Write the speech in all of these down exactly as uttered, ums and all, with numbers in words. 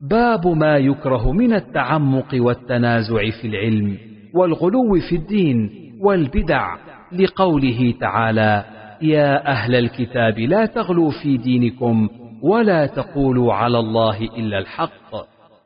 باب ما يكره من التعمق والتنازع في العلم والغلو في الدين والبدع، لقوله تعالى: يا أهل الكتاب لا تغلوا في دينكم ولا تقولوا على الله إلا الحق.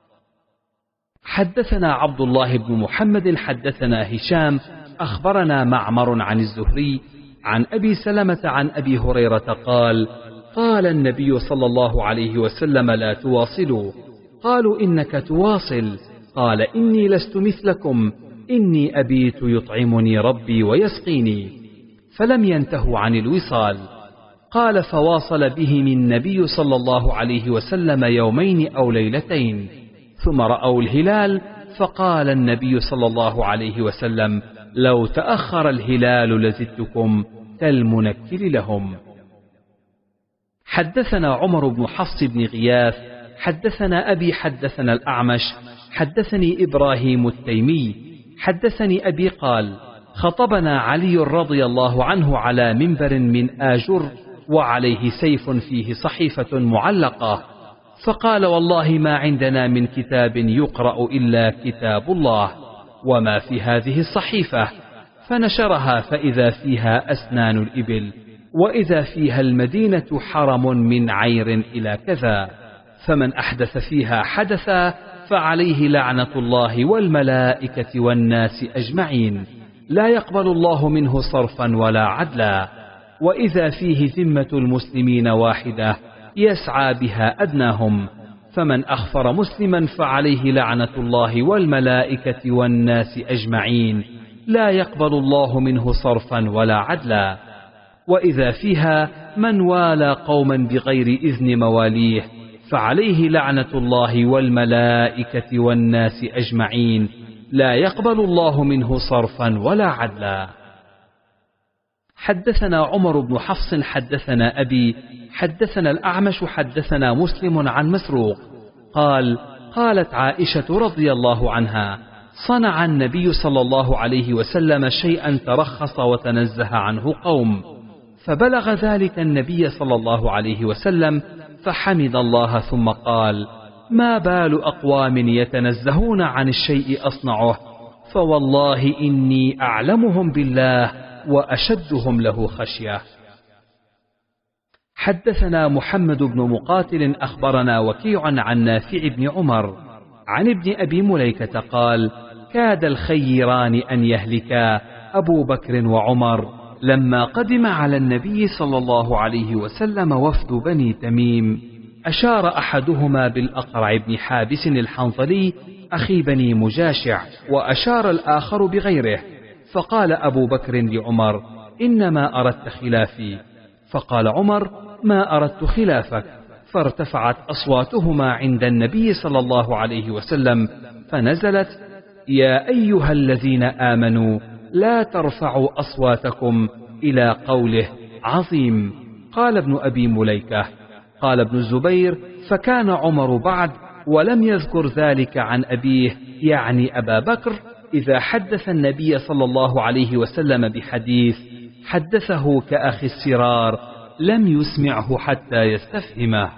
حدثنا عبد الله بن محمد حدثنا هشام أخبرنا معمر عن الزهري عن أبي سلمة عن أبي هريرة قال: قال النبي صلى الله عليه وسلم: لا تواصلوا. قالوا: إنك تواصل. قال: إني لست مثلكم، إني أبيت يطعمني ربي ويسقيني. فلم ينتهوا عن الوصال. قال: فواصل بهم النبي صلى الله عليه وسلم يومين أو ليلتين، ثم رأوا الهلال، فقال النبي صلى الله عليه وسلم: لو تأخر الهلال لزدتكم كالمنكل لهم. حدثنا عمر بن حفص بن غياث حدثنا أبي حدثنا الأعمش حدثني إبراهيم التيمي حدثني أبي قال: خطبنا علي رضي الله عنه على منبر من آجر وعليه سيف فيه صحيفة معلقة، فقال: والله ما عندنا من كتاب يقرأ إلا كتاب الله، وما في هذه الصحيفة. فنشرها فإذا فيها أسنان الإبل، وإذا فيها المدينة حرم من عير إلى كذا، فمن أحدث فيها حدثا فعليه لعنة الله والملائكة والناس أجمعين، لا يقبل الله منه صرفا ولا عدلا. وإذا فيه ذمة المسلمين واحدة يسعى بها أدناهم، فمن أخفر مسلما فعليه لعنة الله والملائكة والناس أجمعين، لا يقبل الله منه صرفا ولا عدلا. وإذا فيها من والى قوما بغير إذن مواليه فعليه لعنة الله والملائكة والناس أجمعين، لا يقبل الله منه صرفا ولا عدلا. حدثنا عمر بن حفص حدثنا أبي حدثنا الأعمش حدثنا مسلم عن مسروق قال: قالت عائشة رضي الله عنها: صنع النبي صلى الله عليه وسلم شيئا ترخص وتنزه عنه قوم، فبلغ ذلك النبي صلى الله عليه وسلم فحمد الله ثم قال: ما بال أقوام يتنزهون عن الشيء أصنعه، فوالله إني أعلمهم بالله وأشدهم له خشية. حدثنا محمد بن مقاتل أخبرنا وكيع عن نافع بن عمر عن ابن أبي مليكة قال: كاد الخيران أن يهلكا أبو بكر وعمر لما قدم على النبي صلى الله عليه وسلم وفد بني تميم، أشار أحدهما بالأقرع بن حابس الحنظلي أخي بني مجاشع، وأشار الآخر بغيره، فقال أبو بكر لعمر: إنما أردت خلافي. فقال عمر: ما أردت خلافك. فارتفعت أصواتهما عند النبي صلى الله عليه وسلم، فنزلت: يا أيها الذين آمنوا لا ترفعوا أصواتكم إلى قوله عظيم. قال ابن أبي مليكة: قال ابن الزبير: فكان عمر بعد ولم يذكر ذلك عن أبيه يعني أبا بكر، إذا حدث النبي صلى الله عليه وسلم بحديث حدثه كأخي السرار لم يسمعه حتى يستفهمه.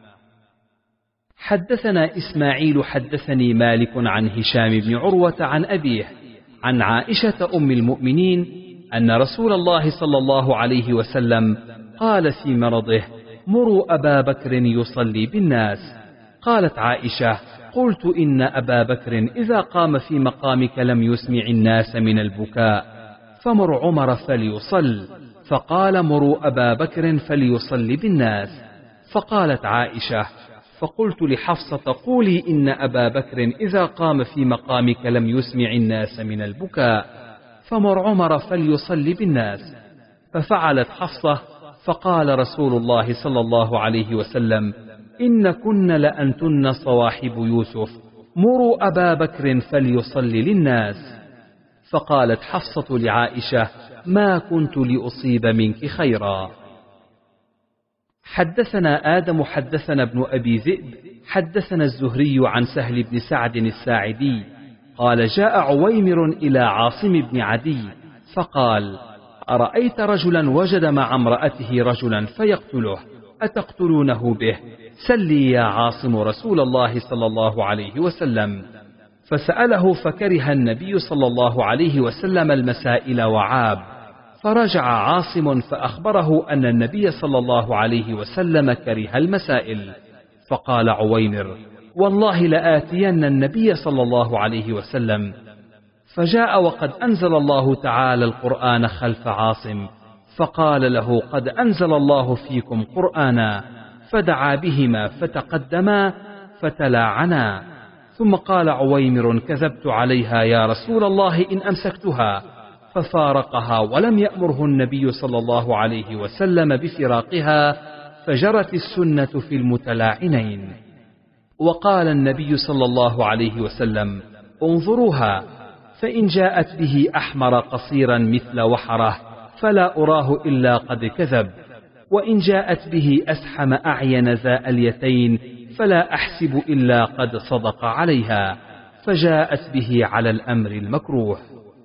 حدثنا إسماعيل حدثني مالك عن هشام بن عروة عن أبيه عن عائشة أم المؤمنين أن رسول الله صلى الله عليه وسلم قال في مرضه: مروا أبا بكر يصلي بالناس. قالت عائشة: قلت إن أبا بكر إذا قام في مقامك لم يسمع الناس من البكاء، فمر عمر فليصل. فقال: مروا أبا بكر فليصلي بالناس. فقالت عائشة: فقلت لحفصة: قولي إن أبا بكر إذا قام في مقامك لم يسمع الناس من البكاء، فمر عمر فليصلي بالناس. ففعلت حفصة، فقال رسول الله صلى الله عليه وسلم: إن كن لأنتن صواحب يوسف، مروا أبا بكر فليصلي للناس. فقالت حفصة لعائشة: ما كنت لأصيب منك خيرا. حدثنا آدم حدثنا ابن أبي ذئب حدثنا الزهري عن سهل بن سعد الساعدي قال: جاء عويمر إلى عاصم بن عدي فقال: أرأيت رجلا وجد مع امرأته رجلا فيقتله، أتقتلونه به؟ سلي يا عاصم رسول الله صلى الله عليه وسلم. فسأله فكره النبي صلى الله عليه وسلم المسائل وعاب، فرجع عاصم فأخبره أن النبي صلى الله عليه وسلم كره المسائل. فقال عويمر: والله لآتين النبي صلى الله عليه وسلم. فجاء وقد أنزل الله تعالى القرآن خلف عاصم، فقال له: قد أنزل الله فيكم قرآنا، فدعا بهما فتقدما فتلاعنا. ثم قال عويمر: كذبت عليها يا رسول الله إن أمسكتها، ففارقها ولم يأمره النبي صلى الله عليه وسلم بفراقها، فجرت السنة في المتلاعنين. وقال النبي صلى الله عليه وسلم: انظروها، فإن جاءت به أحمر قصيرا مثل وحره فلا أراه إلا قد كذب، وإن جاءت به أسحم أعين ذا اليتين فلا أحسب إلا قد صدق عليها، فجاءت به على الأمر المكروه.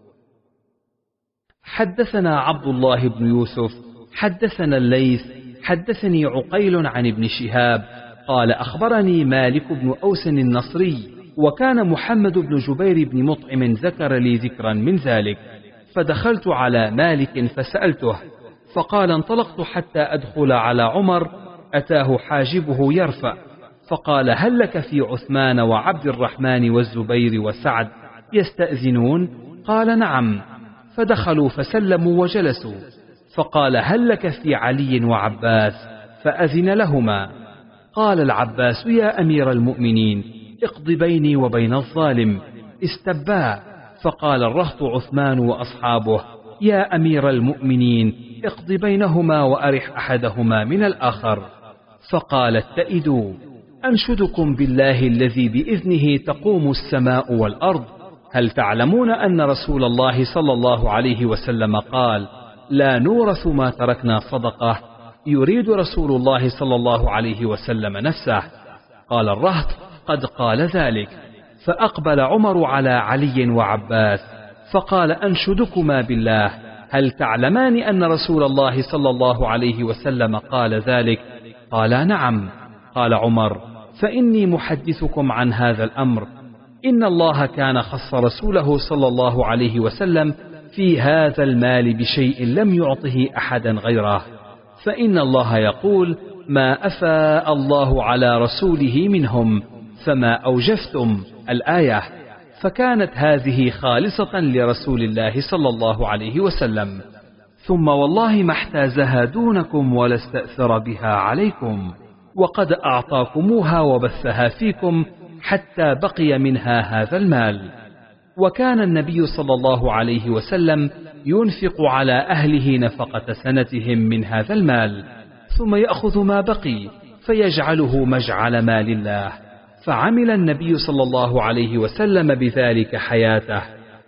حدثنا عبد الله بن يوسف حدثنا الليث حدثني عقيل عن ابن شهاب قال: أخبرني مالك بن أوس النصري، وكان محمد بن جبير بن مطعم ذكر لي ذكرا من ذلك، فدخلت على مالك فسألته، فقال: انطلقت حتى أدخل على عمر، أتاه حاجبه يرفع، فقال: هل لك في عثمان وعبد الرحمن والزبير وسعد يستأذنون؟ قال: نعم. فدخلوا فسلموا وجلسوا، فقال: هل لك في علي وعباس؟ فأذن لهما. قال العباس: يا أمير المؤمنين، اقض بيني وبين الظالم. استبا، فقال الرهط عثمان وأصحابه: يا أمير المؤمنين، اقض بينهما وأرح أحدهما من الآخر. فقال: اتئدوا، أنشدكم بالله الذي بإذنه تقوم السماء والأرض، هل تعلمون أن رسول الله صلى الله عليه وسلم قال: لا نورث ما تركنا صدقة؟ يريد رسول الله صلى الله عليه وسلم نفسه. قال الرهط: قد قال ذلك. فأقبل عمر على علي وعباس فقال: أنشدكما بالله، هل تعلمان أن رسول الله صلى الله عليه وسلم قال ذلك؟ قالا: نعم. قال عمر: فإني محدثكم عن هذا الأمر، إن الله كان خص رسوله صلى الله عليه وسلم في هذا المال بشيء لم يعطه أحدا غيره، فإن الله يقول: ما أفاء الله على رسوله منهم فما أوجفتم، الآية. فكانت هذه خالصة لرسول الله صلى الله عليه وسلم، ثم والله ما احتازها دونكم ولا استأثر بها عليكم، وقد أعطاكموها وبثها فيكم حتى بقي منها هذا المال. وكان النبي صلى الله عليه وسلم ينفق على أهله نفقة سنتهم من هذا المال، ثم يأخذ ما بقي فيجعله مجعل مال الله. فعمل النبي صلى الله عليه وسلم بذلك حياته.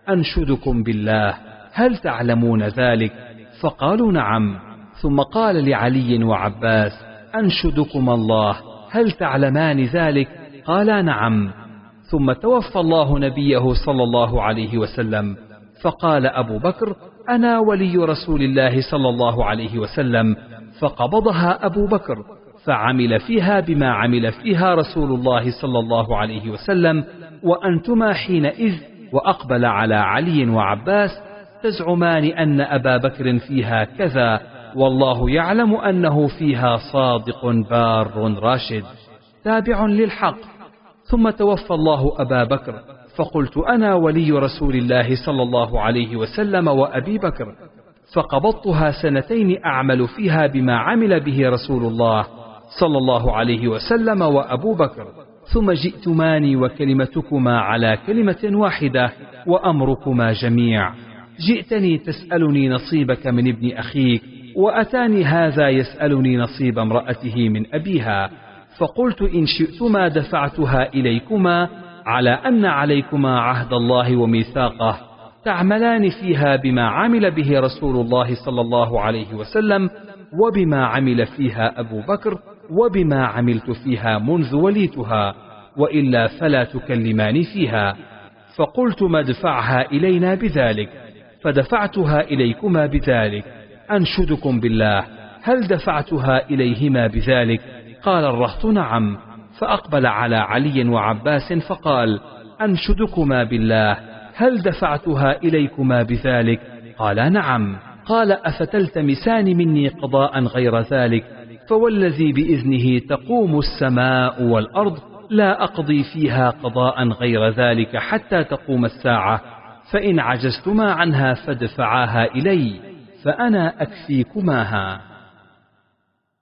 أنشدكم بالله، هل تعلمون ذلك؟ فقالوا: نعم. ثم قال لعلي وعباس: أنشدكما الله، هل تعلمان ذلك؟ قالا: نعم. ثم توفى الله نبيه صلى الله عليه وسلم، فقال أبو بكر: أنا ولي رسول الله صلى الله عليه وسلم. فقبضها أبو بكر فعمل فيها بما عمل فيها رسول الله صلى الله عليه وسلم، وأنتما حينئذ وأقبل على علي وعباس تزعمان أن أبا بكر فيها كذا، والله يعلم أنه فيها صادق بار راشد تابع للحق. ثم توفى الله أبا بكر، فقلت: أنا ولي رسول الله صلى الله عليه وسلم وأبي بكر، فقبضتها سنتين أعمل فيها بما عمل به رسول الله صلى الله عليه وسلم وأبو بكر، ثم جئتماني وكلمتكما على كلمة واحدة وأمركما جميع. جئتني تسألني نصيبك من ابن أخيك، وأتاني هذا يسألني نصيب امرأته من أبيها، فقلت: إن شئتما دفعتها إليكما على أن عليكما عهد الله وميثاقه، تعملان فيها بما عمل به رسول الله صلى الله عليه وسلم، وبما عمل فيها أبو بكر، وبما عملت فيها منذ وليتها، وإلا فلا تكلمان فيها. فقلت: ما ادفعها إلينا بذلك، فدفعتها إليكما بذلك. أنشدكم بالله، هل دفعتها إليهما بذلك؟ قال الرهط نعم. فأقبل على علي وعباس فقال أنشدكما بالله هل دفعتها إليكما بذلك؟ قال نعم. قال أفتلتمسان مني قضاء غير ذلك؟ فوالذي بإذنه تقوم السماء والأرض لا أقضي فيها قضاء غير ذلك حتى تقوم الساعة، فإن عجزتما عنها فادفعاها إلي فأنا أكفيكماها.